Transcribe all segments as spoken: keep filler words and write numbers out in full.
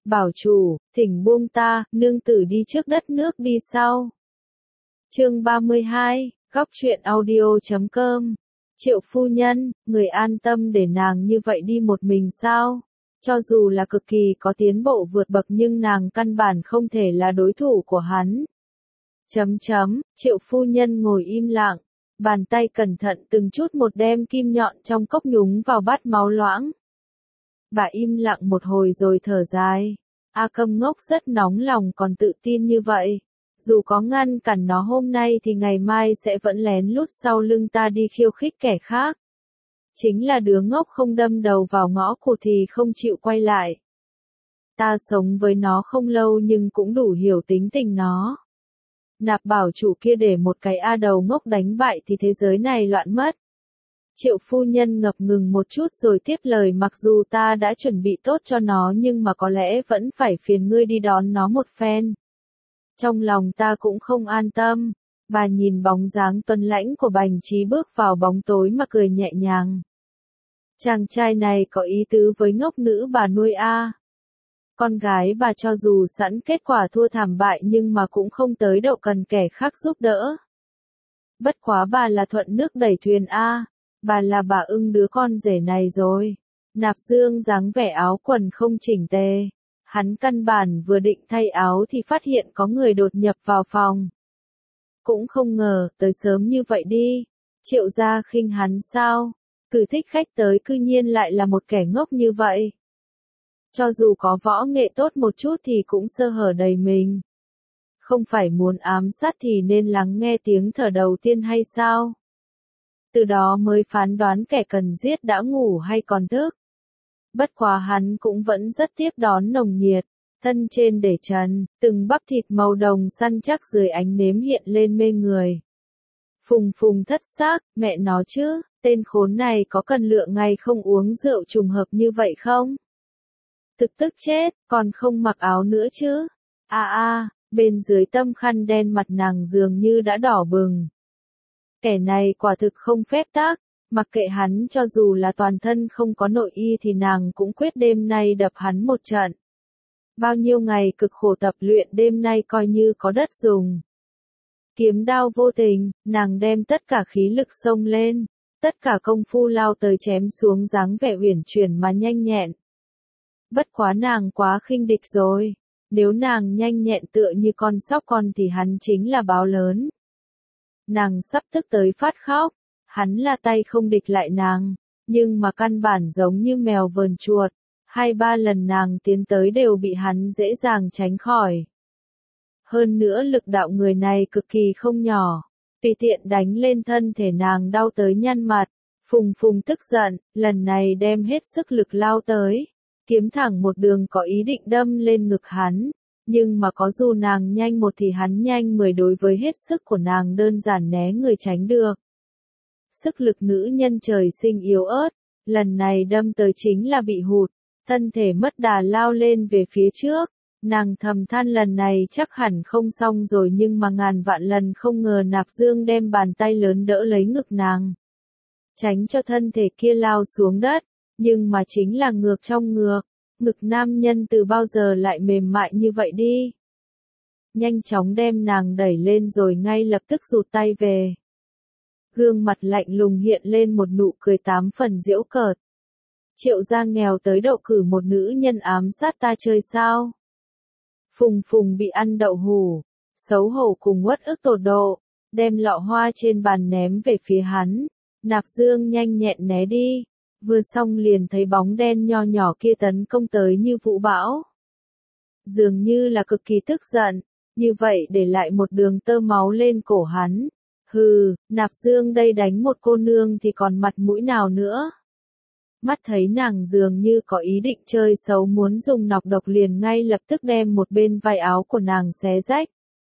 Bảo chủ, thỉnh buông ta, nương tử đi trước đất nước đi sau. Chương ba mươi hai, góc truyện audio.com. Triệu phu nhân, người an tâm để nàng như vậy đi một mình sao? Cho dù là cực kỳ có tiến bộ vượt bậc nhưng nàng căn bản không thể là đối thủ của hắn. Chấm chấm, Triệu phu nhân ngồi im lặng, bàn tay cẩn thận từng chút một đem kim nhọn trong cốc nhúng vào bát máu loãng. Bà im lặng một hồi rồi thở dài. A Câm ngốc rất nóng lòng còn tự tin như vậy. Dù có ngăn cản nó hôm nay thì ngày mai sẽ vẫn lén lút sau lưng ta đi khiêu khích kẻ khác. Chính là đứa ngốc không đâm đầu vào ngõ cụt thì không chịu quay lại. Ta sống với nó không lâu nhưng cũng đủ hiểu tính tình nó. Nạp bảo chủ kia để một cái A đầu ngốc đánh bại thì thế giới này loạn mất. Triệu phu nhân ngập ngừng một chút rồi tiếp lời, mặc dù ta đã chuẩn bị tốt cho nó nhưng mà có lẽ vẫn phải phiền ngươi đi đón nó một phen. Trong lòng ta cũng không an tâm. Bà nhìn bóng dáng tuấn lãnh của Bành Trí bước vào bóng tối mà cười nhẹ nhàng. Chàng trai này có ý tứ với ngốc nữ bà nuôi a. Con gái bà cho dù sẵn kết quả thua thảm bại nhưng mà cũng không tới độ cần kẻ khác giúp đỡ. Bất quá bà là thuận nước đẩy thuyền a. Bà là bà ưng đứa con rể này rồi. Nạp Dương dáng vẻ áo quần không chỉnh tề. Hắn căn bản vừa định thay áo thì phát hiện có người đột nhập vào phòng. Cũng không ngờ, tới sớm như vậy đi. Triệu gia khinh hắn sao? Cử thích khách tới cư nhiên lại là một kẻ ngốc như vậy. Cho dù có võ nghệ tốt một chút thì cũng sơ hở đầy mình. Không phải muốn ám sát thì nên lắng nghe tiếng thở đầu tiên hay sao? Từ đó mới phán đoán kẻ cần giết đã ngủ hay còn thức. Bất quá hắn cũng vẫn rất tiếp đón nồng nhiệt, thân trên để trần, từng bắp thịt màu đồng săn chắc dưới ánh nến hiện lên mê người. Phùng phùng thất xác, mẹ nó chứ, tên khốn này có cần lượng ngày không uống rượu trùng hợp như vậy không? Thực tức chết, còn không mặc áo nữa chứ? A a, bên dưới tấm khăn đen mặt nàng dường như đã đỏ bừng. Kẻ này quả thực không phép tắc, mặc kệ hắn cho dù là toàn thân không có nội y thì nàng cũng quyết đêm nay đập hắn một trận. Bao nhiêu ngày cực khổ tập luyện đêm nay coi như có đất dùng. Kiếm đao vô tình, nàng đem tất cả khí lực xông lên, tất cả công phu lao tới chém xuống dáng vẻ uyển chuyển mà nhanh nhẹn. Bất quá nàng quá khinh địch rồi, nếu nàng nhanh nhẹn tựa như con sóc con thì hắn chính là báo lớn. Nàng sắp tức tới phát khóc, hắn là tay không địch lại nàng, nhưng mà căn bản giống như mèo vờn chuột, hai ba lần nàng tiến tới đều bị hắn dễ dàng tránh khỏi. Hơn nữa lực đạo người này cực kỳ không nhỏ, tùy tiện đánh lên thân thể nàng đau tới nhăn mặt, phùng phùng tức giận, lần này đem hết sức lực lao tới, kiếm thẳng một đường có ý định đâm lên ngực hắn. Nhưng mà có dù nàng nhanh một thì hắn nhanh mười, đối với hết sức của nàng đơn giản né người tránh được. Sức lực nữ nhân trời sinh yếu ớt, lần này đâm tới chính là bị hụt, thân thể mất đà lao lên về phía trước, nàng thầm than lần này chắc hẳn không xong rồi nhưng mà ngàn vạn lần không ngờ Nạp Dương đem bàn tay lớn đỡ lấy ngực nàng. Tránh cho thân thể kia lao xuống đất, nhưng mà chính là ngược trong ngược. Ngực nam nhân từ bao giờ lại mềm mại như vậy đi. Nhanh chóng đem nàng đẩy lên rồi ngay lập tức rụt tay về. Gương mặt lạnh lùng hiện lên một nụ cười tám phần giễu cợt. Triệu gia nghèo tới độ cử một nữ nhân ám sát ta chơi sao? Phùng phùng bị ăn đậu hủ, xấu hổ cùng uất ức tột độ, đem lọ hoa trên bàn ném về phía hắn. Nạp Dương nhanh nhẹn né đi. Vừa xong liền thấy bóng đen nho nhỏ kia tấn công tới như vũ bão. Dường như là cực kỳ tức giận, như vậy để lại một đường tơ máu lên cổ hắn. Hừ, Nạp Dương đây đánh một cô nương thì còn mặt mũi nào nữa. Mắt thấy nàng dường như có ý định chơi xấu muốn dùng nọc độc liền ngay lập tức đem một bên vai áo của nàng xé rách.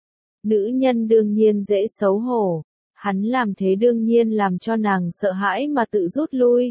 Nữ nhân đương nhiên dễ xấu hổ, hắn làm thế đương nhiên làm cho nàng sợ hãi mà tự rút lui.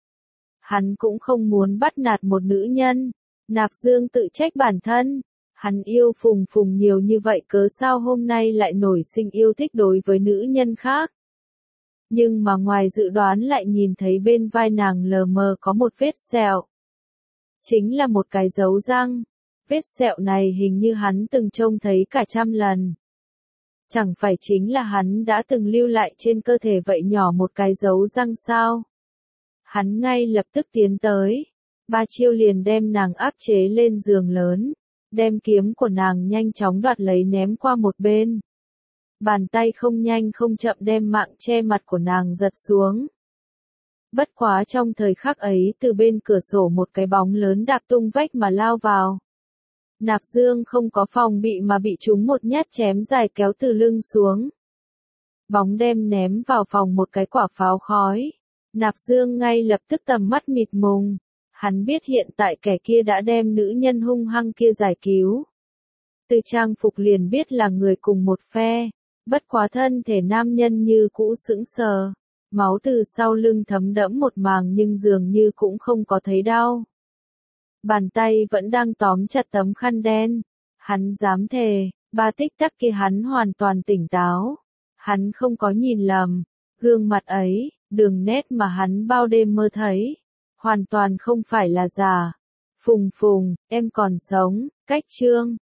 Hắn cũng không muốn bắt nạt một nữ nhân. Nạp Dương tự trách bản thân. Hắn yêu phùng phùng nhiều như vậy cớ sao hôm nay lại nổi sinh yêu thích đối với nữ nhân khác. Nhưng mà ngoài dự đoán lại nhìn thấy bên vai nàng lờ mờ có một vết sẹo. Chính là một cái dấu răng. Vết sẹo này hình như hắn từng trông thấy cả trăm lần. Chẳng phải chính là hắn đã từng lưu lại trên cơ thể vậy nhỏ một cái dấu răng sao? Hắn ngay lập tức tiến tới. Ba chiêu liền đem nàng áp chế lên giường lớn. Đem kiếm của nàng nhanh chóng đoạt lấy ném qua một bên. Bàn tay không nhanh không chậm đem mạng che mặt của nàng giật xuống. Bất quá trong thời khắc ấy từ bên cửa sổ một cái bóng lớn đạp tung vách mà lao vào. Nạp Dương không có phòng bị mà bị trúng một nhát chém dài kéo từ lưng xuống. Bóng đem ném vào phòng một cái quả pháo khói. Nạp Dương ngay lập tức tầm mắt mịt mùng. Hắn biết hiện tại kẻ kia đã đem nữ nhân hung hăng kia giải cứu. Từ trang phục liền biết là người cùng một phe. Bất quá thân thể nam nhân như cũ sững sờ. Máu từ sau lưng thấm đẫm một màng nhưng dường như cũng không có thấy đau. Bàn tay vẫn đang tóm chặt tấm khăn đen. Hắn dám thề, ba tích tắc kia hắn hoàn toàn tỉnh táo. Hắn không có nhìn lầm. Gương mặt ấy, đường nét mà hắn bao đêm mơ thấy. Hoàn toàn không phải là giả. Phùng Phùng, em còn sống, cách chương.